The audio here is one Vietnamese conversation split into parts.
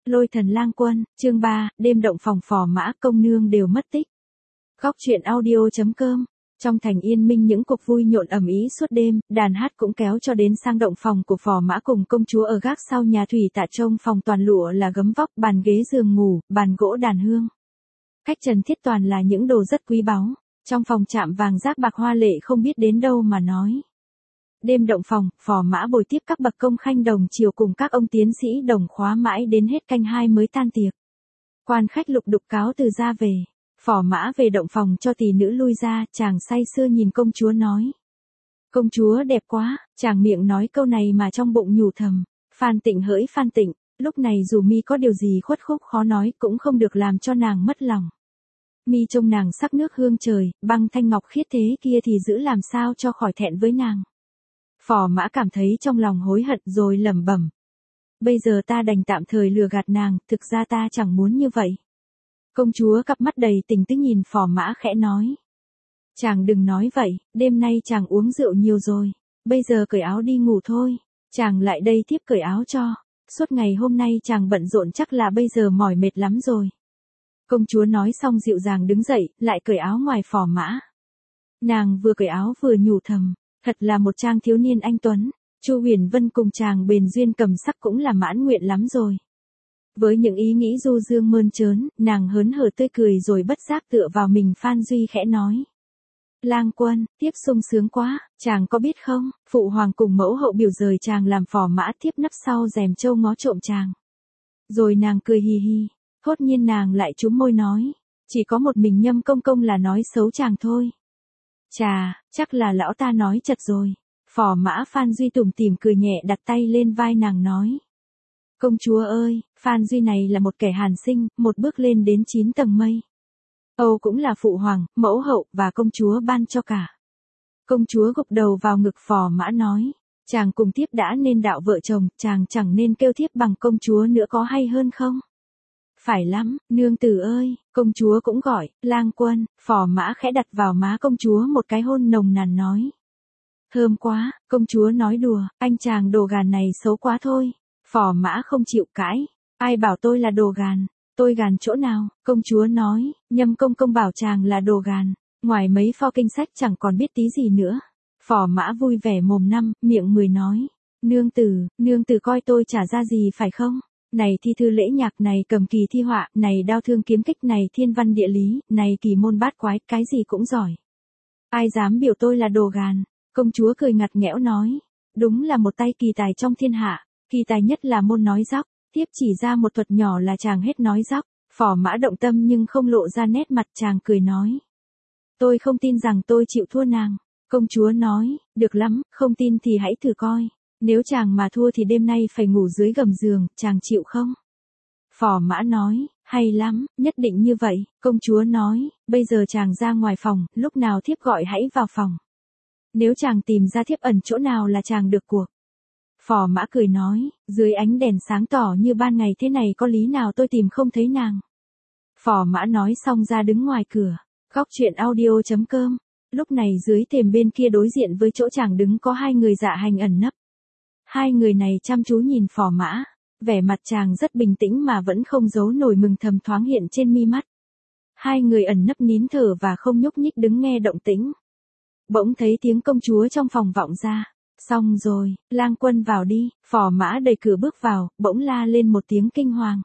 Lôi thần lang quân, chương 3, đêm động phòng Phò Mã công nương đều mất tích. Góc truyện audio.com. Trong thành Yên Minh những cuộc vui nhộn ầm ĩ suốt đêm, đàn hát cũng kéo cho đến sang động phòng của Phò Mã cùng công chúa ở gác sau nhà thủy tạ trông phòng toàn lụa là gấm vóc, bàn ghế giường ngủ, bàn gỗ đàn hương. Cách trần thiết toàn là những đồ rất quý báu, trong phòng chạm vàng rác bạc hoa lệ không biết đến đâu mà nói. Đêm động phòng, Phò Mã bồi tiếp các bậc công khanh đồng triều cùng các ông tiến sĩ đồng khóa mãi đến hết canh 2 mới tan tiệc. Quan khách lục đục cáo từ ra về. Phò Mã về động phòng cho tỷ nữ lui ra, chàng say sưa nhìn công chúa nói. Công chúa đẹp quá, chàng miệng nói câu này mà trong bụng nhủ thầm. Phan Tịnh hỡi Phan Tịnh, lúc này dù mi có điều gì khuất khúc khó nói cũng không được làm cho nàng mất lòng. Mi trông nàng sắc nước hương trời, băng thanh ngọc khiết thế kia thì giữ làm sao cho khỏi thẹn với nàng. Phò Mã cảm thấy trong lòng hối hận rồi lẩm bẩm. Bây giờ ta đành tạm thời lừa gạt nàng, thực ra ta chẳng muốn như vậy. Công chúa cặp mắt đầy tình tức nhìn Phò Mã khẽ nói. Chàng đừng nói vậy, đêm nay chàng uống rượu nhiều rồi, bây giờ cởi áo đi ngủ thôi, chàng lại đây tiếp cởi áo cho, suốt ngày hôm nay chàng bận rộn chắc là bây giờ mỏi mệt lắm rồi. Công chúa nói xong dịu dàng đứng dậy, lại cởi áo ngoài Phò Mã. Nàng vừa cởi áo vừa nhủ thầm, thật là một trang thiếu niên anh tuấn, Chu Huyền Vân cùng chàng bền duyên cầm sắc cũng là mãn nguyện lắm rồi. Với những ý nghĩ du dương mơn trớn, nàng hớn hở tươi cười rồi bất giác tựa vào mình Phan Duy khẽ nói. Lang quân, tiếp sung sướng quá, chàng có biết không, phụ hoàng cùng mẫu hậu biểu rời chàng làm Phò Mã tiếp nấp sau rèm trâu ngó trộm chàng. Rồi nàng cười hì hì, thốt nhiên nàng lại chúm môi nói, chỉ có một mình Nhâm công công là nói xấu chàng thôi. Chà, chắc là lão ta nói chật rồi. Phò Mã Phan Duy tủm tỉm cười nhẹ đặt tay lên vai nàng nói. Công chúa ơi, Phan Duy này là một kẻ hàn sinh, một bước lên đến 9 tầng mây. Âu cũng là phụ hoàng, mẫu hậu và công chúa ban cho cả. Công chúa gục đầu vào ngực Phò Mã nói. Chàng cùng thiếp đã nên đạo vợ chồng, chàng chẳng nên kêu thiếp bằng công chúa nữa có hay hơn không? Phải lắm, nương tử ơi, công chúa cũng gọi, lang quân, Phò Mã khẽ đặt vào má công chúa một cái hôn nồng nàn nói. Thơm quá, công chúa nói đùa, anh chàng đồ gàn này xấu quá thôi. Phò Mã không chịu cãi, ai bảo tôi là đồ gàn, tôi gàn chỗ nào, công chúa nói, Nhâm công công bảo chàng là đồ gàn, ngoài mấy pho kinh sách chẳng còn biết tí gì nữa. Phò Mã vui vẻ mồm năm, miệng 10 nói, nương tử coi tôi trả ra gì phải không? Này thi thư lễ nhạc, này cầm kỳ thi họa, này đao thương kiếm kích, này thiên văn địa lý, này kỳ môn bát quái, cái gì cũng giỏi. Ai dám biểu tôi là đồ gàn? Công chúa cười ngặt nghẽo nói, đúng là một tay kỳ tài trong thiên hạ, kỳ tài nhất là môn nói dóc, tiếp chỉ ra một thuật nhỏ là chàng hết nói dóc. Phò Mã động tâm nhưng không lộ ra nét mặt, chàng cười nói. Tôi không tin rằng tôi chịu thua nàng. Công chúa nói, được lắm, không tin thì hãy thử coi. Nếu chàng mà thua thì đêm nay phải ngủ dưới gầm giường, chàng chịu không? Phò Mã nói, hay lắm, nhất định như vậy. Công chúa nói, bây giờ chàng ra ngoài phòng, lúc nào thiếp gọi hãy vào phòng. Nếu chàng tìm ra thiếp ẩn chỗ nào là chàng được cuộc. Phò Mã cười nói, dưới ánh đèn sáng tỏ như ban ngày thế này có lý nào tôi tìm không thấy nàng. Phò Mã nói xong ra đứng ngoài cửa. Góc truyện audio.com. Lúc này dưới thềm bên kia đối diện với chỗ chàng đứng có hai người dạ hành ẩn nấp. Hai người này chăm chú nhìn Phò Mã, vẻ mặt chàng rất bình tĩnh mà vẫn không giấu nổi mừng thầm thoáng hiện trên mi mắt. Hai người ẩn nấp nín thở và không nhúc nhích đứng nghe động tĩnh. Bỗng thấy tiếng công chúa trong phòng vọng ra. Xong rồi, lang quân vào đi. Phò Mã đẩy cửa bước vào, bỗng la lên một tiếng kinh hoàng.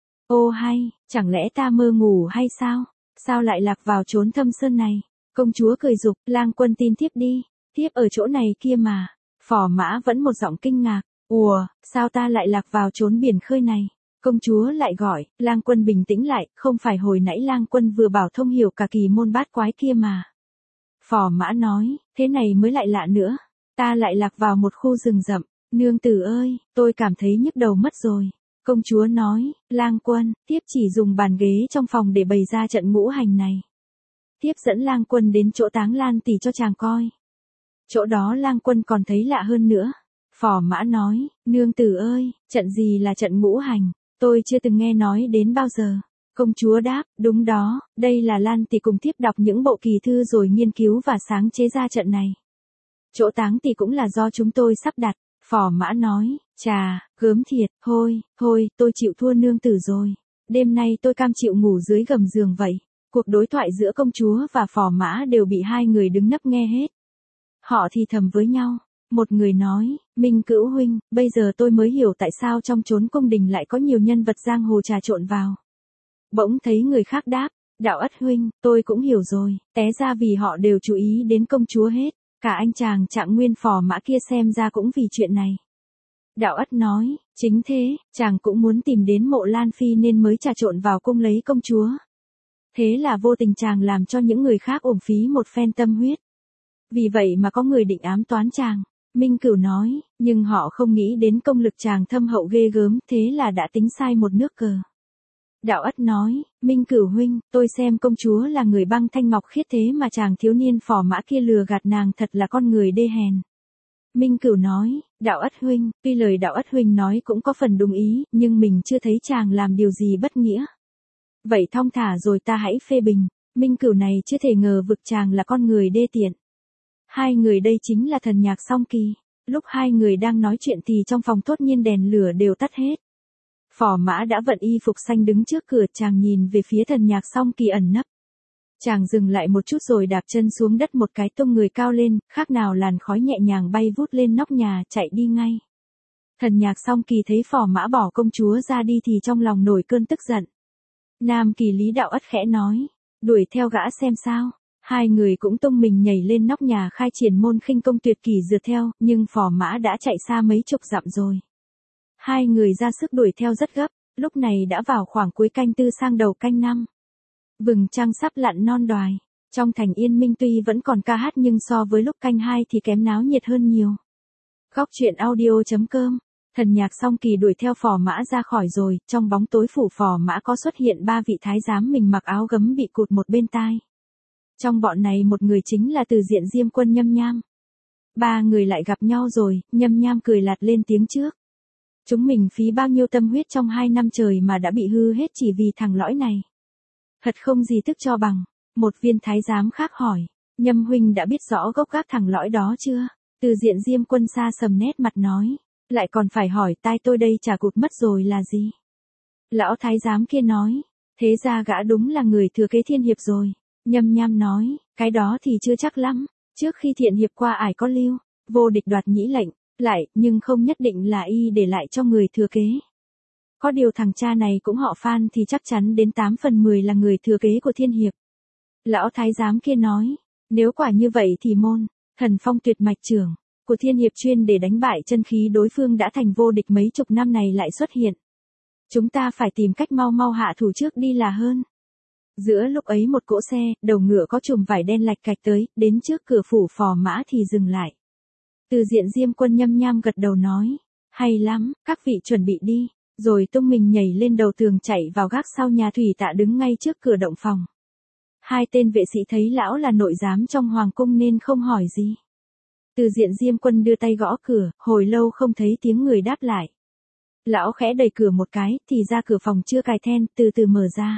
Ô hay, chẳng lẽ ta mơ ngủ hay sao? Sao lại lạc vào chốn thâm sơn này? Công chúa cười giục, lang quân tin thiếp đi, thiếp ở chỗ này kia mà. Phò Mã vẫn một giọng kinh ngạc, ùa, sao ta lại lạc vào chốn biển khơi này? Công chúa lại gọi, lang quân bình tĩnh lại, không phải hồi nãy lang quân vừa bảo thông hiểu cả kỳ môn bát quái kia mà. Phò Mã nói, thế này mới lại lạ nữa, ta lại lạc vào một khu rừng rậm, nương tử ơi, tôi cảm thấy nhức đầu mất rồi. Công chúa nói, lang quân, tiếp chỉ dùng bàn ghế trong phòng để bày ra trận ngũ hành này. Tiếp dẫn lang quân đến chỗ Táng Lan tỷ cho chàng coi. Chỗ đó lang quân còn thấy lạ hơn nữa. Phò Mã nói, nương tử ơi, trận gì là trận ngũ hành, tôi chưa từng nghe nói đến bao giờ. Công chúa đáp, đúng đó, đây là Lan tỷ cùng tiếp đọc những bộ kỳ thư rồi nghiên cứu và sáng chế ra trận này. Chỗ Táng tỷ cũng là do chúng tôi sắp đặt. Phò Mã nói, Chà, gớm thiệt, thôi, tôi chịu thua nương tử rồi. Đêm nay tôi cam chịu ngủ dưới gầm giường vậy. Cuộc đối thoại giữa công chúa và phò mã đều bị hai người đứng nấp nghe hết. Họ thì thầm với nhau. Một người nói, Minh Cữu huynh, bây giờ tôi mới hiểu tại sao trong chốn cung đình lại có nhiều nhân vật giang hồ trà trộn vào. Bỗng thấy người khác đáp, Đạo Ất huynh, tôi cũng hiểu rồi, té ra vì họ đều chú ý đến công chúa hết. Cả anh chàng Trạng Nguyên phò mã kia xem ra cũng vì chuyện này. Đạo Ất nói, chính thế, chàng cũng muốn tìm đến Mộ Lan Phi nên mới trà trộn vào cung lấy công chúa. Thế là vô tình chàng làm cho những người khác uổng phí một phen tâm huyết. Vì vậy mà có người định ám toán chàng. Minh Cửu nói, nhưng họ không nghĩ đến công lực chàng thâm hậu ghê gớm, thế là đã tính sai một nước cờ. Đạo Ất nói, Minh Cửu huynh, tôi xem công chúa là người băng thanh ngọc khiết thế mà chàng thiếu niên phò mã kia lừa gạt nàng thật là con người đê hèn. Minh Cửu nói, Đạo Ất huynh, tuy lời Đạo Ất huynh nói cũng có phần đúng ý, nhưng mình chưa thấy chàng làm điều gì bất nghĩa. Vậy thong thả rồi ta hãy phê bình, Minh Cửu này chưa thể ngờ vực chàng là con người đê tiện. Hai người đây chính là Thần Nhạc Song Kỳ. Lúc hai người đang nói chuyện thì trong phòng thốt nhiên đèn lửa đều tắt hết. Phò mã đã vận y phục xanh đứng trước cửa, chàng nhìn về phía Thần Nhạc Song Kỳ ẩn nấp. Chàng dừng lại một chút rồi đạp chân xuống đất một cái tung người cao lên, khác nào làn khói nhẹ nhàng bay vút lên nóc nhà, chạy đi ngay. Thần Nhạc Song Kỳ thấy phò mã bỏ công chúa ra đi thì trong lòng nổi cơn tức giận. Nam Kỳ Lý Đạo Ất khẽ nói, đuổi theo gã xem sao. Hai người cũng tung mình nhảy lên nóc nhà khai triển môn khinh công tuyệt kỳ dượt theo, nhưng phò mã đã chạy xa mấy chục dặm rồi. Hai người ra sức đuổi theo rất gấp, lúc này đã vào khoảng cuối canh 4 sang đầu canh 5. Vầng trăng sắp lặn non đoài, trong thành Yên Minh tuy vẫn còn ca hát nhưng so với lúc canh 2 thì kém náo nhiệt hơn nhiều. Góc truyện audio.com. Thần Nhạc Song Kỳ đuổi theo phò mã ra khỏi rồi, trong bóng tối phủ phò mã có xuất hiện 3 vị thái giám mình mặc áo gấm bị cụt một bên tai. Trong bọn này một người chính là Từ Diện Diêm Quân Nhâm Nham. Ba người lại gặp nhau rồi, Nhâm Nham cười lạt lên tiếng trước. Chúng mình phí bao nhiêu tâm huyết trong 2 năm trời mà đã bị hư hết chỉ vì thằng lõi này. Thật không gì tức cho bằng. Một viên thái giám khác hỏi, Nhâm huynh đã biết rõ gốc gác thằng lõi đó chưa? Từ Diện Diêm Quân xa sầm nét mặt nói, lại còn phải hỏi, tai tôi đây chả cụt mất rồi là gì? Lão thái giám kia nói, thế ra gã đúng là người thừa kế Thiên Hiệp rồi. Nhâm Nham nói, cái đó thì chưa chắc lắm, trước khi Thiện Hiệp qua ải có lưu, vô địch đoạt nhĩ lệnh, lại, nhưng không nhất định là y để lại cho người thừa kế. Có điều thằng cha này cũng họ Phan thì chắc chắn đến 8 phần 10 là người thừa kế của Thiên Hiệp. Lão thái giám kia nói, nếu quả như vậy thì môn, thần phong tuyệt mạch trưởng, của Thiên Hiệp chuyên để đánh bại chân khí đối phương đã thành vô địch mấy chục năm này lại xuất hiện. Chúng ta phải tìm cách mau mau hạ thủ trước đi là hơn. Giữa lúc ấy một cỗ xe, đầu ngựa có chùm vải đen lạch cạch tới, đến trước cửa phủ phò mã thì dừng lại. Từ Diện Diêm Quân Nhâm Nham gật đầu nói, hay lắm, các vị chuẩn bị đi, rồi tung mình nhảy lên đầu tường chạy vào gác sau nhà thủy tạ đứng ngay trước cửa động phòng. Hai tên vệ sĩ thấy lão là nội giám trong hoàng cung nên không hỏi gì. Từ Diện Diêm Quân đưa tay gõ cửa, hồi lâu không thấy tiếng người đáp lại. Lão khẽ đẩy cửa một cái, thì ra cửa phòng chưa cài then, từ từ mở ra.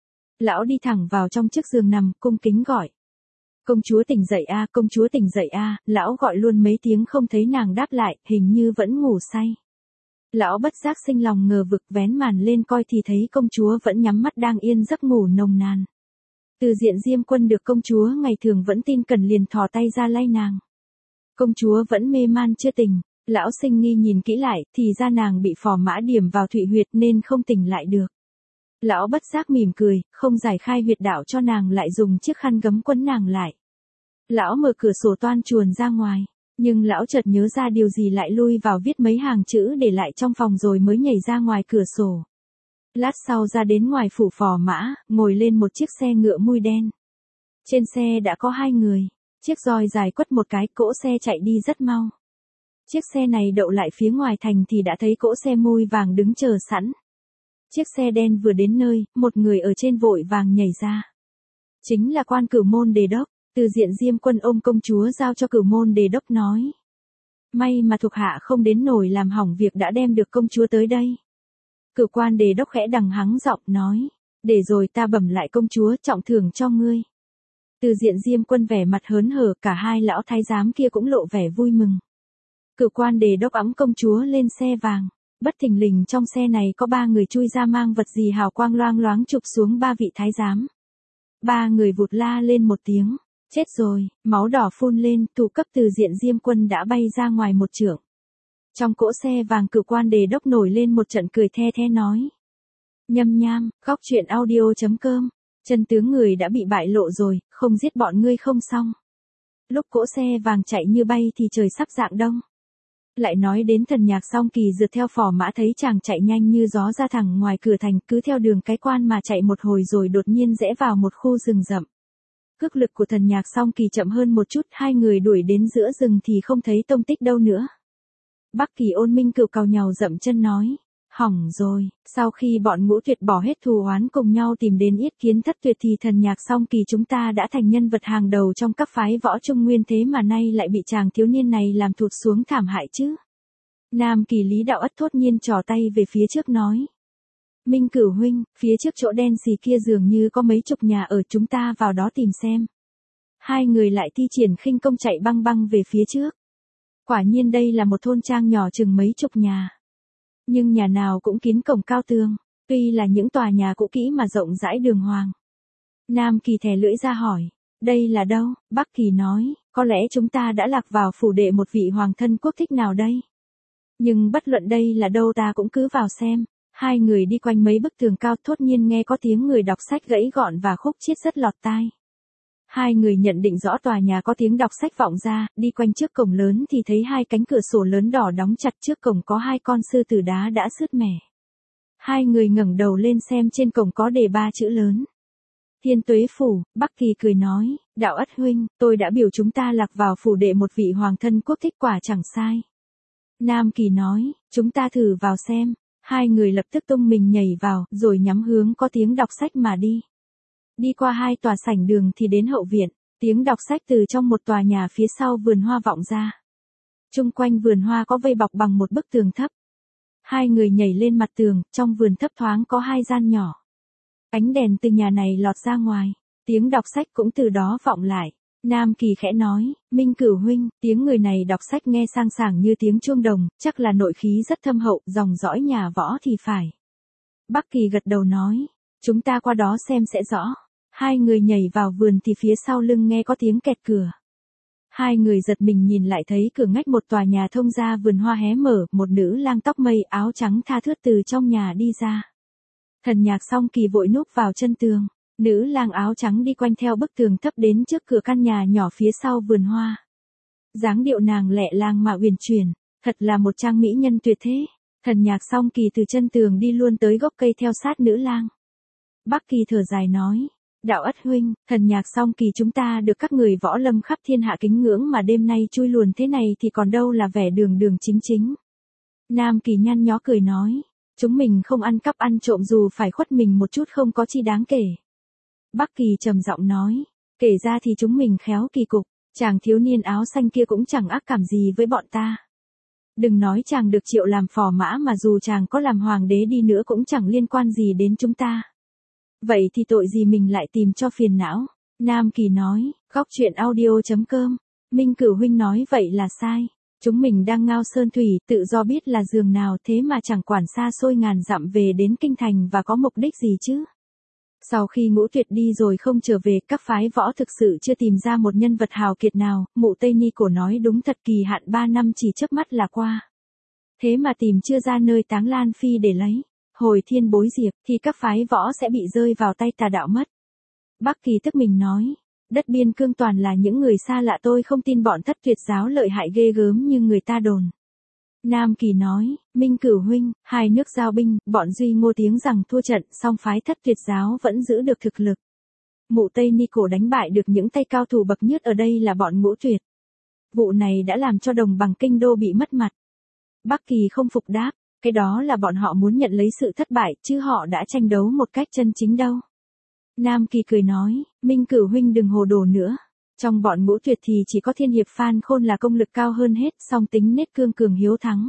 Lão đi thẳng vào trong chiếc giường nằm, cung kính gọi. Công chúa tỉnh dậy a, công chúa tỉnh dậy a, lão gọi luôn mấy tiếng không thấy nàng đáp lại, hình như vẫn ngủ say. Lão bất giác sinh lòng ngờ vực, vén màn lên coi thì thấy công chúa vẫn nhắm mắt đang yên giấc ngủ nồng nàn. Từ Diện Diêm Quân được công chúa ngày thường vẫn tin cẩn liền thò tay ra lay nàng. Công chúa vẫn mê man chưa tỉnh, lão sinh nghi nhìn kỹ lại, thì ra nàng bị phò mã điểm vào thụy huyệt nên không tỉnh lại được. Lão bất giác mỉm cười, không giải khai huyệt đạo cho nàng lại dùng chiếc khăn gấm quấn nàng lại. Lão mở cửa sổ toan chuồn ra ngoài, nhưng lão chợt nhớ ra điều gì lại lui vào viết mấy hàng chữ để lại trong phòng rồi mới nhảy ra ngoài cửa sổ. Lát sau ra đến ngoài phủ phò mã, ngồi lên một chiếc xe ngựa mui đen. Trên xe đã có 2 người, chiếc roi dài quất một cái, cỗ xe chạy đi rất mau. Chiếc xe này đậu lại phía ngoài thành thì đã thấy cỗ xe mui vàng đứng chờ sẵn. Chiếc xe đen vừa đến nơi, một người ở trên vội vàng nhảy ra. Chính là quan Cửu Môn Đề Đốc. Từ Diện Diêm Quân ôm công chúa giao cho Cửu Môn Đề Đốc nói. May mà thuộc hạ không đến nổi làm hỏng việc đã đem được công chúa tới đây. Cửu quan Đề Đốc khẽ đằng hắng giọng nói. Để rồi ta bẩm lại công chúa trọng thưởng cho ngươi. Từ Diện Diêm Quân vẻ mặt hớn hở, cả hai lão thái giám kia cũng lộ vẻ vui mừng. Cửu Quan Đề Đốc ẵm công chúa lên xe vàng. Bất thình lình trong xe này có 3 người chui ra mang vật gì hào quang loang loáng chụp xuống 3 vị thái giám. 3 người vụt la lên một tiếng. Chết rồi, máu đỏ phun lên, thủ cấp từ diện Diêm Quân đã bay ra ngoài một trượng. Trong cỗ xe vàng Cửu Quan Đề Đốc nổi lên một trận cười the the nói. Nhâm nham, góc truyện audio.com. Chân tướng người đã bị bại lộ rồi, không giết bọn ngươi không xong. Lúc cỗ xe vàng chạy như bay thì trời sắp rạng đông. Lại nói đến Thần Nhạc Song Kỳ rượt theo phò mã thấy chàng chạy nhanh như gió ra thẳng ngoài cửa thành, cứ theo đường cái quan mà chạy một hồi rồi đột nhiên rẽ vào một khu rừng rậm. Cước lực của Thần Nhạc Song Kỳ chậm hơn một chút, hai người đuổi đến giữa rừng thì không thấy tông tích đâu nữa. Bắc Kỳ Ôn Minh Cửu càu nhàu dậm chân nói. Hỏng rồi, sau khi bọn Ngũ Tuyệt bỏ hết thù oán cùng nhau tìm đến Yết Kiến Thất Tuyệt thì Thần Nhạc Song Kỳ chúng ta đã thành nhân vật hàng đầu trong các phái võ Trung Nguyên, thế mà nay lại bị chàng thiếu niên này làm thụt xuống thảm hại chứ. Nam Kỳ Lý Đạo Ất thốt nhiên trỏ tay về phía trước nói. Minh Cửu huynh, phía trước chỗ đen xì kia dường như có mấy chục nhà ở, chúng ta vào đó tìm xem. Hai người lại thi triển khinh công chạy băng băng về phía trước. Quả nhiên đây là một thôn trang nhỏ chừng mấy chục nhà. Nhưng nhà nào cũng kín cổng cao tường, tuy là những tòa nhà cũ kỹ mà rộng rãi đường hoàng. Nam Kỳ thè lưỡi ra hỏi, đây là đâu? Bắc Kỳ nói, có lẽ chúng ta đã lạc vào phủ đệ một vị hoàng thân quốc thích nào đây. Nhưng bất luận đây là đâu ta cũng cứ vào xem. Hai người đi quanh mấy bức tường cao, thốt nhiên nghe có tiếng người đọc sách gãy gọn và khúc chiết rất lọt tai. Hai người nhận định rõ tòa nhà có tiếng đọc sách vọng ra, đi quanh trước cổng lớn thì thấy hai cánh cửa sổ lớn đỏ đóng chặt, trước cổng có hai con sư tử đá đã sứt mẻ. Hai người ngẩng đầu lên xem trên cổng có đề 3 chữ lớn. Thiên Tuế Phủ. Bắc Kỳ cười nói, Đạo Ất huynh, tôi đã biểu chúng ta lạc vào phủ đệ một vị hoàng thân quốc thích, quả chẳng sai. Nam Kỳ nói, chúng ta thử vào xem. Hai người lập tức tung mình nhảy vào, rồi nhắm hướng có tiếng đọc sách mà đi. Đi qua 2 tòa sảnh đường thì đến hậu viện, tiếng đọc sách từ trong một tòa nhà phía sau vườn hoa vọng ra. Chung quanh vườn hoa có vây bọc bằng một bức tường thấp. Hai người nhảy lên mặt tường, trong vườn thấp thoáng có 2 gian nhỏ. Ánh đèn từ nhà này lọt ra ngoài, tiếng đọc sách cũng từ đó vọng lại. Nam Kỳ khẽ nói, Minh Cửu huynh, tiếng người này đọc sách nghe sang sảng như tiếng chuông đồng, chắc là nội khí rất thâm hậu, dòng dõi nhà võ thì phải. Bắc Kỳ gật đầu nói, chúng ta qua đó xem sẽ rõ. Hai người nhảy vào vườn thì phía sau lưng nghe có tiếng kẹt cửa. Hai người giật mình nhìn lại thấy cửa ngách một tòa nhà thông ra vườn hoa hé mở, một nữ lang tóc mây áo trắng tha thướt từ trong nhà đi ra. Thần Nhạc Song Kỳ vội núp vào chân tường. Nữ lang áo trắng đi quanh theo bức tường thấp đến trước cửa căn nhà nhỏ phía sau vườn hoa. Dáng điệu nàng lẹ làng mà uyển chuyển, thật là một trang mỹ nhân tuyệt thế. Thần Nhạc Song Kỳ từ chân tường đi luôn tới gốc cây theo sát nữ lang. Bắc Kỳ thở dài nói, Đạo Ất huynh, Thần Nhạc Song Kỳ chúng ta được các người võ lâm khắp thiên hạ kính ngưỡng mà đêm nay chui luồn thế này thì còn đâu là vẻ đường đường chính chính. Nam Kỳ nhăn nhó cười nói, chúng mình không ăn cắp ăn trộm dù phải khuất mình một chút không có chi đáng kể. Bắc Kỳ trầm giọng nói, kể ra thì chúng mình khéo kỳ cục, chàng thiếu niên áo xanh kia cũng chẳng ác cảm gì với bọn ta. Đừng nói chàng được triệu làm phò mã mà dù chàng có làm hoàng đế đi nữa cũng chẳng liên quan gì đến chúng ta. Vậy thì tội gì mình lại tìm cho phiền não. Nam Kỳ nói, góc truyện audio.com, Minh Cửu huynh nói vậy là sai. Chúng mình đang ngao sơn thủy, tự do biết là giường nào, thế mà chẳng quản xa xôi ngàn dặm về đến kinh thành và có mục đích gì chứ. Sau khi Ngũ Tuyệt đi rồi không trở về, các phái võ thực sự chưa tìm ra một nhân vật hào kiệt nào, Mụ Tây Ni Cổ nói đúng thật, kỳ hạn 3 năm chỉ chớp mắt là qua. Thế mà tìm chưa ra nơi táng Lan Phi để lấy, hồi thiên bối diệp, thì các phái võ sẽ bị rơi vào tay tà đạo mất. Bắc Kỳ tức mình nói, đất biên cương toàn là những người xa lạ, tôi không tin bọn Thất Tuyệt giáo lợi hại ghê gớm như người ta đồn. Nam Kỳ nói, Minh Cửu huynh, 2 nước giao binh, bọn Duy Ngô tiếng rằng thua trận, song phái Thất Tuyệt giáo vẫn giữ được thực lực. Mụ Tây Ni Cổ đánh bại được những tay cao thủ bậc nhất ở đây là bọn Ngũ Tuyệt. Vụ này đã làm cho đồng bằng kinh đô bị mất mặt. Bắc Kỳ không phục đáp, cái đó là bọn họ muốn nhận lấy sự thất bại, chứ họ đã tranh đấu một cách chân chính đâu. Nam Kỳ cười nói, Minh Cửu huynh đừng hồ đồ nữa. Trong bọn Ngũ Tuyệt thì chỉ có Thiên Hiệp Phan Khôn là công lực cao hơn hết, song tính nết cương cường hiếu thắng.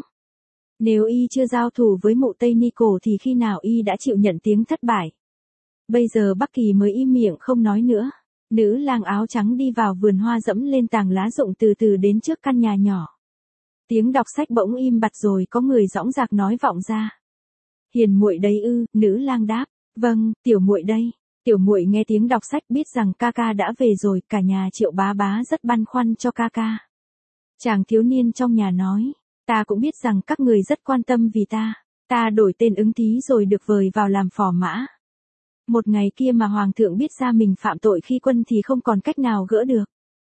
Nếu y chưa giao thủ với Mụ Tây Ni Cổ thì khi nào y đã chịu nhận tiếng thất bại. Bây giờ Bắc Kỳ mới im miệng không nói nữa. Nữ lang áo trắng đi vào vườn hoa dẫm lên tàng lá rụng từ từ đến trước căn nhà nhỏ. Tiếng đọc sách bỗng im bặt rồi có người dõng dạc nói vọng ra. Hiền muội đấy ư? Nữ lang đáp. Vâng, tiểu muội đây. Tiểu muội nghe tiếng đọc sách biết rằng ca ca đã về rồi, cả nhà Triệu bá bá rất băn khoăn cho ca ca. Chàng thiếu niên trong nhà nói, ta cũng biết rằng các người rất quan tâm vì ta đổi tên Ứng Thí rồi được vời vào làm phò mã. Một ngày kia mà hoàng thượng biết ra mình phạm tội khi quân thì không còn cách nào gỡ được.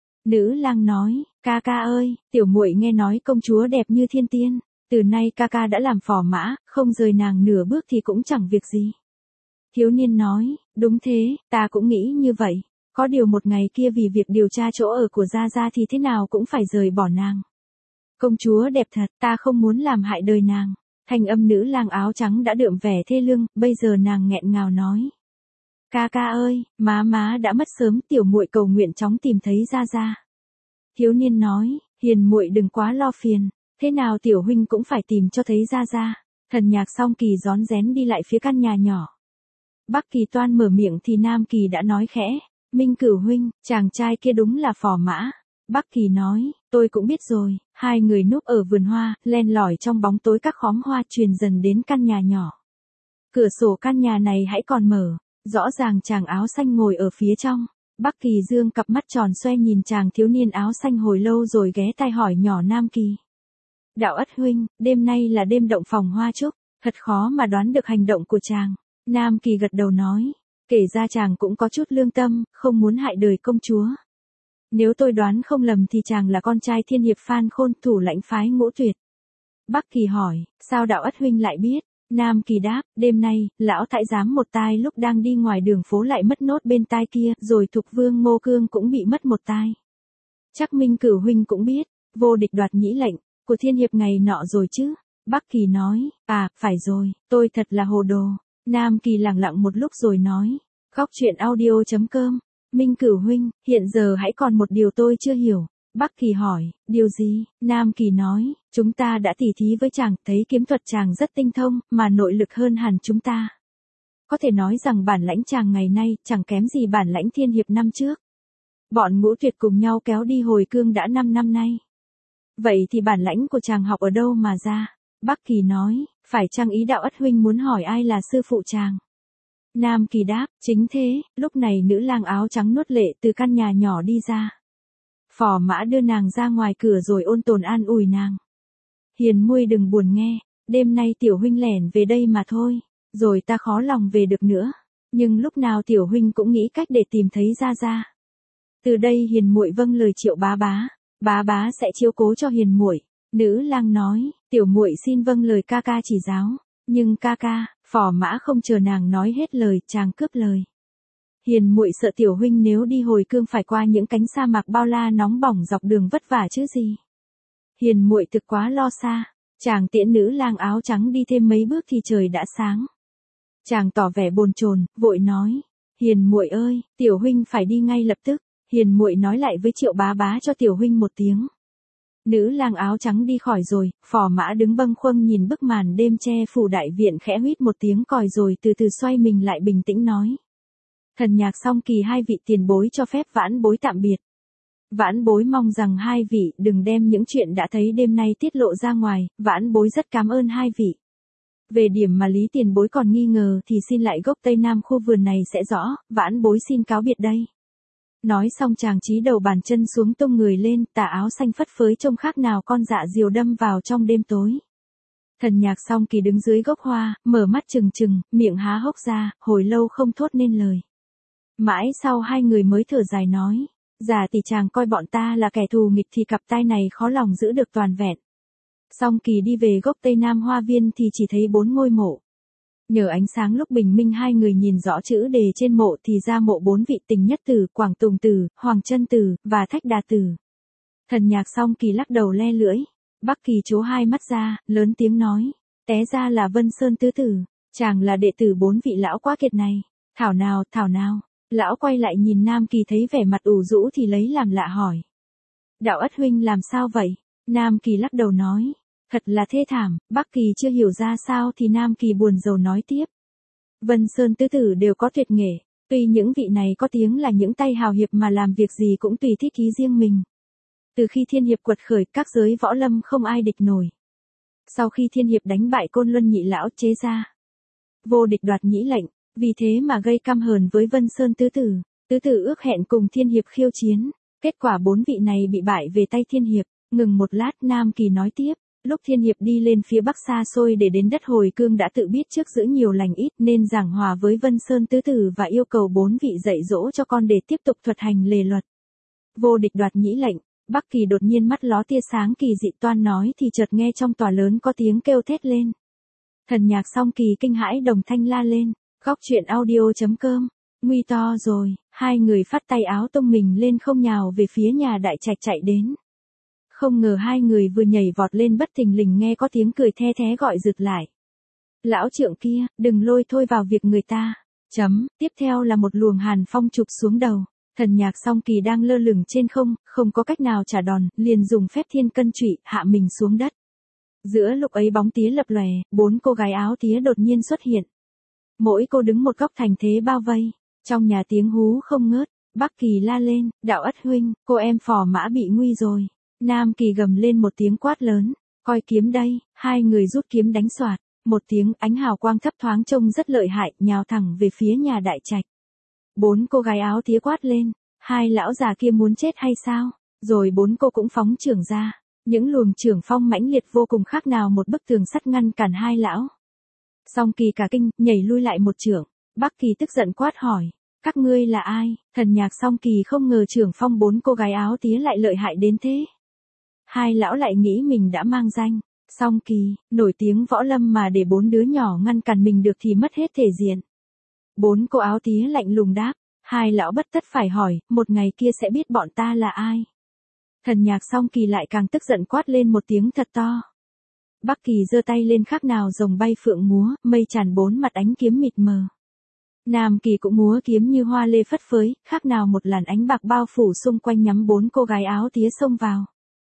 Nữ lang nói, ca ca ơi, tiểu muội nghe nói công chúa đẹp như thiên tiên, từ nay ca ca đã làm phò mã, không rời nàng nửa bước thì cũng chẳng việc gì. Thiếu niên nói, đúng thế, ta cũng nghĩ như vậy, có điều một ngày kia vì việc điều tra chỗ ở của Gia Gia thì thế nào cũng phải rời bỏ nàng. Công chúa đẹp thật, ta không muốn làm hại đời nàng. Thanh âm nữ lang áo trắng đã đượm vẻ thê lương, bây giờ nàng nghẹn ngào nói. Ca ca ơi, má đã mất sớm, tiểu muội cầu nguyện chóng tìm thấy Gia Gia. Thiếu niên nói, hiền muội đừng quá lo phiền, thế nào tiểu huynh cũng phải tìm cho thấy Gia Gia. Thần Nhạc Song Kỳ rón rén đi lại phía căn nhà nhỏ. Bắc Kỳ toan mở miệng thì Nam Kỳ đã nói khẽ, Minh Cửu huynh, chàng trai kia đúng là phò mã. Bắc Kỳ nói, tôi cũng biết rồi. Hai người núp ở vườn hoa, len lỏi trong bóng tối các khóm hoa truyền dần đến căn nhà nhỏ. Cửa sổ căn nhà này hãy còn mở, rõ ràng chàng áo xanh ngồi ở phía trong. Bắc Kỳ dương cặp mắt tròn xoe nhìn chàng thiếu niên áo xanh hồi lâu rồi ghé tai hỏi nhỏ Nam Kỳ. Đạo Ất huynh, đêm nay là đêm động phòng hoa trúc, thật khó mà đoán được hành động của chàng. Nam Kỳ gật đầu nói, kể ra chàng cũng có chút lương tâm, không muốn hại đời công chúa. Nếu tôi đoán không lầm thì chàng là con trai thiên hiệp Phan Khôn, thủ lãnh phái Ngũ Tuyệt. Bắc Kỳ hỏi, sao đạo Ất huynh lại biết? Nam Kỳ đáp, đêm nay, lão thái giám một tai lúc đang đi ngoài đường phố lại mất nốt bên tai kia, rồi Thục Vương Ngô Cương cũng bị mất một tai. Chắc Minh Cửu huynh cũng biết, vô địch đoạt nhĩ lệnh của thiên hiệp ngày nọ rồi chứ? Bắc Kỳ nói, phải rồi, tôi thật là hồ đồ. Nam Kỳ lặng lặng một lúc rồi nói, Góc truyện audio.com. Minh Cửu huynh, hiện giờ hãy còn một điều tôi chưa hiểu. Bắc Kỳ hỏi, điều gì? Nam Kỳ nói, chúng ta đã tỉ thí với chàng, thấy kiếm thuật chàng rất tinh thông, mà nội lực hơn hẳn chúng ta. Có thể nói rằng bản lãnh chàng ngày nay chẳng kém gì bản lãnh thiên hiệp năm trước. Bọn Ngũ Tuyệt cùng nhau kéo đi hồi cương đã 5 năm nay. Vậy thì bản lãnh của chàng học ở đâu mà ra? Bắc Kỳ nói, phải chăng ý đạo Ất huynh muốn hỏi ai là sư phụ chàng? Nam Kỳ đáp, chính thế. Lúc này nữ lang áo trắng nuốt lệ từ căn nhà nhỏ đi ra. Phò mã đưa nàng ra ngoài cửa rồi ôn tồn an ủi nàng. Hiền muội đừng buồn nghe, đêm nay tiểu huynh lẻn về đây mà thôi, rồi ta khó lòng về được nữa. Nhưng lúc nào tiểu huynh cũng nghĩ cách để tìm thấy Gia Gia. Từ đây hiền muội vâng lời Triệu bá bá sẽ chiếu cố cho hiền muội. Nữ lang nói, tiểu muội xin vâng lời ca ca chỉ giáo. Nhưng ca ca, phò mã không chờ nàng nói hết lời, chàng cướp lời. Hiền muội sợ tiểu huynh nếu đi hồi cương phải qua những cánh sa mạc bao la nóng bỏng dọc đường vất vả chứ gì. Hiền muội thực quá lo xa. Chàng tiễn nữ lang áo trắng đi thêm mấy bước thì trời đã sáng. Chàng tỏ vẻ bồn chồn, vội nói, hiền muội ơi, tiểu huynh phải đi ngay lập tức. Hiền muội nói lại với Triệu bá bá cho tiểu huynh một tiếng. Nữ lang áo trắng đi khỏi rồi, phò mã đứng bâng khuâng nhìn bức màn đêm che phủ đại viện, khẽ huýt một tiếng còi rồi từ từ xoay mình lại bình tĩnh nói. Thần Nhạc Song Kỳ hai vị tiền bối cho phép vãn bối tạm biệt. Vãn bối mong rằng hai vị đừng đem những chuyện đã thấy đêm nay tiết lộ ra ngoài, vãn bối rất cảm ơn hai vị. Về điểm mà Lý tiền bối còn nghi ngờ thì xin lại gốc Tây Nam khu vườn này sẽ rõ, vãn bối xin cáo biệt đây. Nói xong chàng chí đầu bàn chân xuống tung người lên, tà áo xanh phất phới trông khác nào con dạ diều đâm vào trong đêm tối. Thần Nhạc Song Kỳ đứng dưới gốc hoa, mở mắt trừng trừng, miệng há hốc ra, hồi lâu không thốt nên lời. Mãi sau hai người mới thở dài nói, giả tỷ chàng coi bọn ta là kẻ thù nghịch thì cặp tai này khó lòng giữ được toàn vẹn. Song Kỳ đi về gốc Tây Nam hoa viên thì chỉ thấy 4 ngôi mộ. Nhờ ánh sáng lúc bình minh hai người nhìn rõ chữ đề trên mộ thì ra mộ 4 vị tình nhất tử, Quảng Tùng tử, Hoàng Chân tử, và Thách Đà tử. Thần Nhạc Song Kỳ lắc đầu le lưỡi. Bắc Kỳ trố hai mắt ra, lớn tiếng nói, té ra là Vân Sơn tứ tử, chàng là đệ tử 4 vị lão quá kiệt này. Thảo nào. Lão quay lại nhìn Nam Kỳ thấy vẻ mặt ủ rũ thì lấy làm lạ hỏi. Đạo Ất huynh làm sao vậy? Nam Kỳ lắc đầu nói. Thật là thê thảm. Bắc Kỳ chưa hiểu ra sao thì Nam Kỳ buồn rầu nói tiếp. Vân Sơn tứ tử đều có tuyệt nghệ. Tuy những vị này có tiếng là những tay hào hiệp mà làm việc gì cũng tùy thích ý riêng mình. Từ khi thiên hiệp quật khởi, các giới võ lâm không ai địch nổi. Sau khi thiên hiệp đánh bại Côn Luân nhị lão chế ra vô địch đoạt nhĩ lệnh, vì thế mà gây căm hờn với Vân Sơn tứ tử. Tứ tử ước hẹn cùng thiên hiệp khiêu chiến. Kết quả 4 vị này bị bại về tay thiên hiệp. Ngừng một lát, Nam Kỳ nói tiếp. Lúc thiên hiệp đi lên phía bắc xa xôi để đến đất hồi cương đã tự biết trước giữ nhiều lành ít nên giảng hòa với Vân Sơn tứ tử và yêu cầu 4 vị dạy dỗ cho con để tiếp tục thuật hành lề luật. Vô địch đoạt nhĩ lệnh, Bắc Kỳ đột nhiên mắt ló tia sáng kỳ dị toan nói thì chợt nghe trong tòa lớn có tiếng kêu thét lên. Thần Nhạc Song Kỳ kinh hãi đồng thanh la lên. Góc truyện audio.com. Nguy to rồi, hai người phát tay áo tung mình lên không nhào về phía nhà đại trạch chạy đến. Không ngờ hai người vừa nhảy vọt lên bất thình lình nghe có tiếng cười the thé gọi rực lại. Lão trượng kia, đừng lôi thôi vào việc người ta. Tiếp theo là một luồng hàn phong chụp xuống đầu. Thần Nhạc Song Kỳ đang lơ lửng trên không, không có cách nào trả đòn, liền dùng phép thiên cân trụy, hạ mình xuống đất. Giữa lúc ấy bóng tía lập lòe, 4 cô gái áo tía đột nhiên xuất hiện. Mỗi cô đứng một góc thành thế bao vây. Trong nhà tiếng hú không ngớt, Bắc Kỳ la lên, Đạo Ất huynh, cô em phò mã bị nguy rồi. Nam Kỳ gầm lên một tiếng quát lớn, coi kiếm đây, hai người rút kiếm đánh xoạt. Một tiếng ánh hào quang thấp thoáng trông rất lợi hại, nhào thẳng về phía nhà đại trạch. 4 cô gái áo tía quát lên, hai lão già kia muốn chết hay sao? Rồi 4 cô cũng phóng chưởng ra. Những luồng chưởng phong mãnh liệt vô cùng khác nào một bức tường sắt ngăn cản hai lão. Song Kỳ cả kinh, nhảy lui lại một chưởng. Bắc Kỳ tức giận quát hỏi, các ngươi là ai? Thần Nhạc Song Kỳ không ngờ chưởng phong 4 cô gái áo tía lại lợi hại đến thế. Hai lão lại nghĩ mình đã mang danh Song Kỳ, nổi tiếng võ lâm mà để 4 đứa nhỏ ngăn cản mình được thì mất hết thể diện. 4 cô áo tía lạnh lùng đáp, hai lão bất tất phải hỏi, một ngày kia sẽ biết bọn ta là ai. Thần Nhạc Song Kỳ lại càng tức giận quát lên một tiếng thật to. Bắc Kỳ giơ tay lên khác nào rồng bay phượng múa, mây tràn 4 mặt ánh kiếm mịt mờ. Nam Kỳ cũng múa kiếm như hoa lê phất phới, khác nào một làn ánh bạc bao phủ xung quanh nhắm 4 cô gái áo tía xông vào.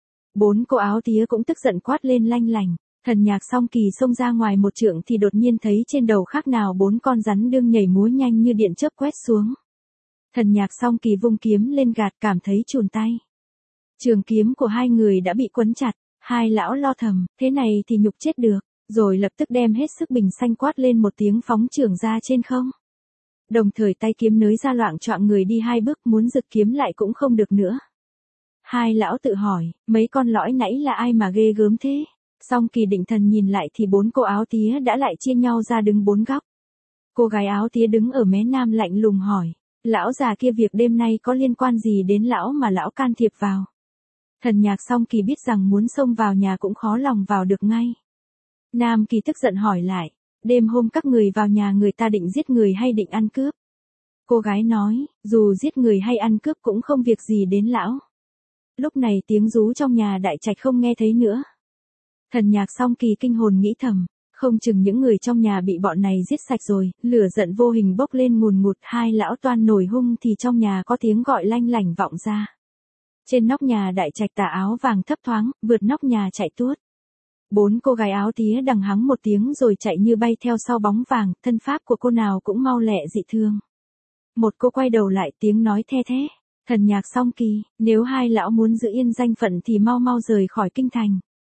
4 cô áo tía cũng tức giận quát lên lanh lảnh. Thần Nhạc Song Kỳ xông ra ngoài một trượng thì đột nhiên thấy trên đầu khác nào 4 con rắn đương nhảy múa nhanh như điện chớp quét xuống. Thần Nhạc Song Kỳ vung kiếm lên gạt cảm thấy chùn tay. Trường kiếm của hai người đã bị quấn chặt, hai lão lo thầm, thế này thì nhục chết được, rồi lập tức đem hết sức bình xanh quát lên một tiếng phóng chưởng ra trên không. Đồng thời tay kiếm nới ra loạng choạng người đi 2 bước muốn giật kiếm lại cũng không được nữa. Hai lão tự hỏi, mấy con lõi nãy là ai mà ghê gớm thế? Song Kỳ định thần nhìn lại thì 4 cô áo tía đã lại chia nhau ra đứng 4 góc. Cô gái áo tía đứng ở mé nam lạnh lùng hỏi, lão già kia việc đêm nay có liên quan gì đến lão mà lão can thiệp vào? Thần Nhạc Song Kỳ biết rằng muốn xông vào nhà cũng khó lòng vào được ngay. Nam Kỳ tức giận hỏi lại, đêm hôm các người vào nhà người ta định giết người hay định ăn cướp? Cô gái nói, dù giết người hay ăn cướp cũng không việc gì đến lão. Lúc này tiếng rú trong nhà đại trạch không nghe thấy nữa. Thần Nhạc Song Kỳ kinh hồn nghĩ thầm, không chừng những người trong nhà bị bọn này giết sạch rồi, lửa giận vô hình bốc lên ngùn ngụt, hai lão toan nổi hung thì trong nhà có tiếng gọi lanh lảnh vọng ra. Trên nóc nhà đại trạch tà áo vàng thấp thoáng, vượt nóc nhà chạy tuốt. 4 cô gái áo tía đằng hắng một tiếng rồi chạy như bay theo sau bóng vàng, thân pháp của cô nào cũng mau lẹ dị thường. Một cô quay đầu lại tiếng nói the thế. Thần Nhạc Song Kỳ, nếu hai lão muốn giữ yên danh phận thì mau mau rời khỏi kinh thành.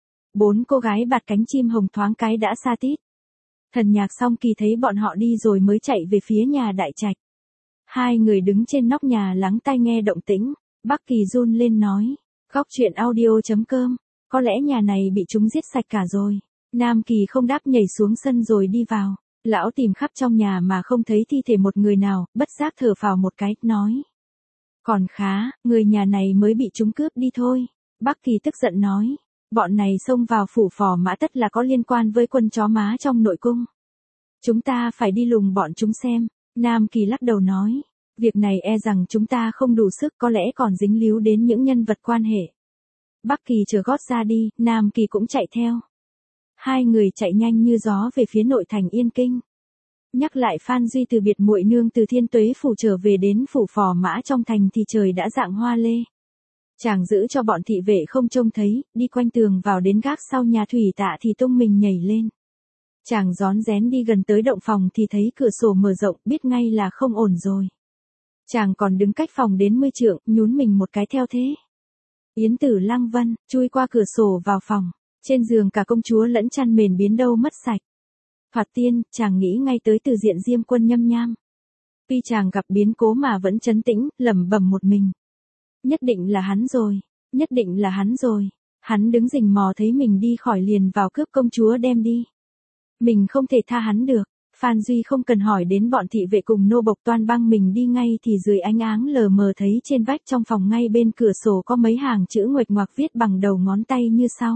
4 cô gái bạt cánh chim hồng thoáng cái đã xa tít. Thần Nhạc Song Kỳ thấy bọn họ đi rồi mới chạy về phía nhà đại trạch. Hai người đứng trên nóc nhà lắng tai nghe động tĩnh. Bắc Kỳ run lên nói, góc truyện audio.com, có lẽ nhà này bị chúng giết sạch cả rồi. Nam Kỳ không đáp nhảy xuống sân rồi đi vào. Lão tìm khắp trong nhà mà không thấy thi thể một người nào, bất giác thở phào một cái, nói. Còn khá, người nhà này mới bị chúng cướp đi thôi. Bắc Kỳ tức giận nói, bọn này xông vào phủ phò mã tất là có liên quan với quân chó má trong nội cung. Chúng ta phải đi lùng bọn chúng xem. Nam Kỳ lắc đầu nói, việc này e rằng chúng ta không đủ sức, có lẽ còn dính líu đến những nhân vật quan hệ. Bắc Kỳ chờ gót ra đi, Nam Kỳ cũng chạy theo. Hai người chạy nhanh như gió về phía nội thành Yên Kinh. Nhắc lại Phan Duy từ biệt muội nương từ Thiên Tuế phủ trở về đến phủ phò mã trong thành thì trời đã rạng hoa lê. Chàng giữ cho bọn thị vệ không trông thấy, đi quanh tường vào đến gác sau nhà Thủy Tạ thì tung mình nhảy lên. Chàng rón rén đi gần tới động phòng thì thấy cửa sổ mở rộng, biết ngay là không ổn rồi. Chàng còn đứng cách phòng đến 10 trượng, nhún mình một cái theo thế. Yến Tử Lăng Vân, chui qua cửa sổ vào phòng. Trên giường cả công chúa lẫn chăn mền biến đâu mất sạch. Thoạt tiên, chàng nghĩ ngay tới Từ Diện Diêm Quân Nhâm Nham. Tuy chàng gặp biến cố mà vẫn trấn tĩnh, lẩm bẩm một mình. Nhất định là hắn rồi, nhất định là hắn rồi. Hắn đứng rình mò thấy mình đi khỏi liền vào cướp công chúa đem đi. Mình không thể tha hắn được. Phan Duy không cần hỏi đến bọn thị vệ cùng nô bộc toan băng mình đi ngay thì dưới ánh áng lờ mờ thấy trên vách trong phòng ngay bên cửa sổ có mấy hàng chữ nguệch ngoạc viết bằng đầu ngón tay như sau.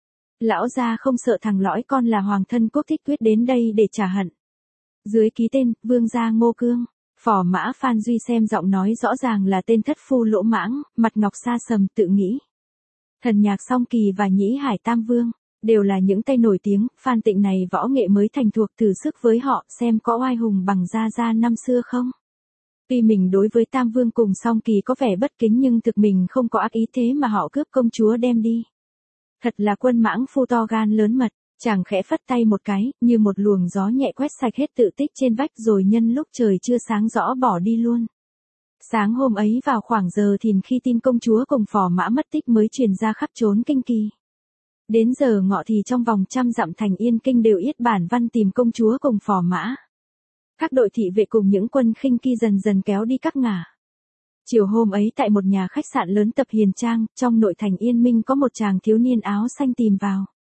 Lão gia không sợ thằng lõi con là hoàng thân quốc thích quyết đến đây để trả hận. Dưới ký tên, Vương gia Ngô Cương. Phò mã Phan Duy xem giọng nói rõ ràng là tên thất phu lỗ mãng, mặt ngọc sa sầm tự nghĩ. Thần Nhạc Song Kỳ và Nhĩ Hải Tam Vương, đều là những tay nổi tiếng, Phan Tịnh này võ nghệ mới thành thuộc, thử sức với họ xem có oai hùng bằng Gia Gia năm xưa không. Tuy mình đối với Tam Vương cùng Song Kỳ có vẻ bất kính nhưng thực mình không có ác ý thế mà họ cướp công chúa đem đi. Thật là quân mãng phu to gan lớn mật. Chàng khẽ phất tay một cái, như một luồng gió nhẹ quét sạch hết tự tích trên vách rồi nhân lúc trời chưa sáng rõ bỏ đi luôn. Sáng hôm ấy vào khoảng giờ thìn khi tin công chúa cùng phò mã mất tích mới truyền ra khắp trốn kinh kỳ. Đến giờ ngọ thì trong vòng 100 dặm thành Yên Kinh đều yết bản văn tìm công chúa cùng phò mã. Các đội thị vệ cùng những quân khinh kỳ dần dần kéo đi các ngả. Chiều hôm ấy tại một nhà khách sạn lớn tập Hiền Trang, trong nội thành Yên Minh có một chàng thiếu niên áo xanh tìm vào.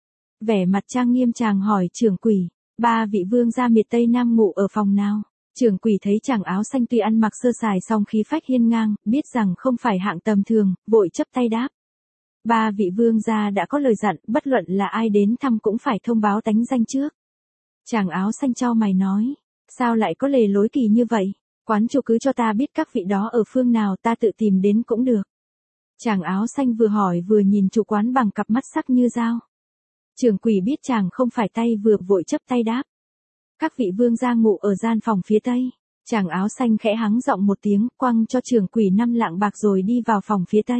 Vẻ mặt trang nghiêm chàng hỏi trưởng quỷ, 3 vị vương gia miệt Tây Nam ngủ ở phòng nào? Trưởng quỷ thấy chàng áo xanh tuy ăn mặc sơ sài song khí phách hiên ngang, biết rằng không phải hạng tầm thường, vội chấp tay đáp. 3 vị vương gia đã có lời dặn, bất luận là ai đến thăm cũng phải thông báo tánh danh trước. Chàng áo xanh chau mày nói, sao lại có lề lối kỳ như vậy? Quán chủ cứ cho ta biết các vị đó ở phương nào ta tự tìm đến cũng được. Chàng áo xanh vừa hỏi vừa nhìn chủ quán bằng cặp mắt sắc như dao. Trưởng quỷ biết chàng không phải tay vừa vội chấp tay đáp. Các vị vương gia ngủ ở gian phòng phía tây. Chàng áo xanh khẽ hắng giọng một tiếng, quăng cho trưởng quỷ 5 lạng bạc rồi đi vào phòng phía tây.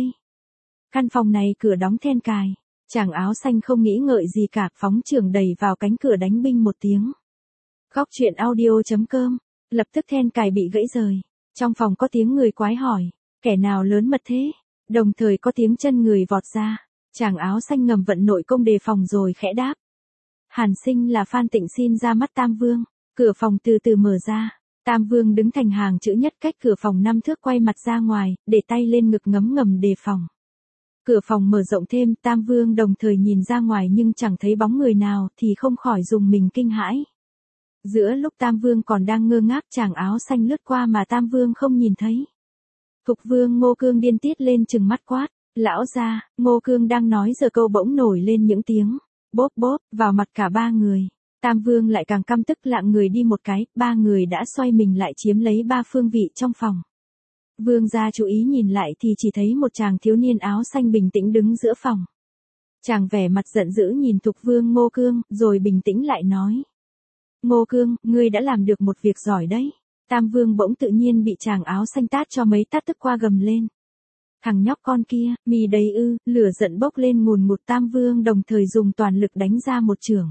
Căn phòng này cửa đóng then cài. Chàng áo xanh không nghĩ ngợi gì cả, phóng trường đẩy vào cánh cửa đánh binh một tiếng. Góc truyện audio.com. Lập tức then cài bị gãy rời. Trong phòng có tiếng người quái hỏi, kẻ nào lớn mật thế? Đồng thời có tiếng chân người vọt ra. Chàng áo xanh ngầm vận nội công đề phòng rồi khẽ đáp. Hàn sinh là Phan Tịnh xin ra mắt Tam Vương. Cửa phòng từ từ mở ra. Tam Vương đứng thành hàng chữ nhất cách cửa phòng 5 thước quay mặt ra ngoài, để tay lên ngực ngấm ngầm đề phòng. Cửa phòng mở rộng thêm, Tam Vương đồng thời nhìn ra ngoài nhưng chẳng thấy bóng người nào thì không khỏi dùng mình kinh hãi. Giữa lúc Tam Vương còn đang ngơ ngác chàng áo xanh lướt qua mà Tam Vương không nhìn thấy. Thục Vương Ngô Cương điên tiết lên trừng mắt quát. Lão gia, Ngô Cương đang nói giờ câu bỗng nổi lên những tiếng bốp bốp vào mặt cả 3 người. Tam Vương lại càng căm tức lạng người đi một cái, 3 người đã xoay mình lại chiếm lấy 3 phương vị trong phòng. Vương gia chú ý nhìn lại thì chỉ thấy một chàng thiếu niên áo xanh bình tĩnh đứng giữa phòng. Chàng vẻ mặt giận dữ nhìn Thục Vương Ngô Cương, rồi bình tĩnh lại nói. Ngô Cương, ngươi đã làm được một việc giỏi đấy. Tam Vương bỗng tự nhiên bị chàng áo xanh tát cho mấy tát tức qua gầm lên. Thằng nhóc con kia, mì đầy ư, lửa giận bốc lên ngùn ngụt. Tam Vương đồng thời dùng toàn lực đánh ra một chưởng.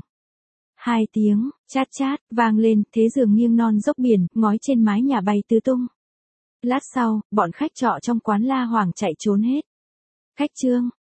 2 tiếng, chát chát, vang lên, thế giường nghiêng non dốc biển, ngói trên mái nhà bay tứ tung. Lát sau, bọn khách trọ trong quán la hoảng chạy trốn hết. Khách Trương,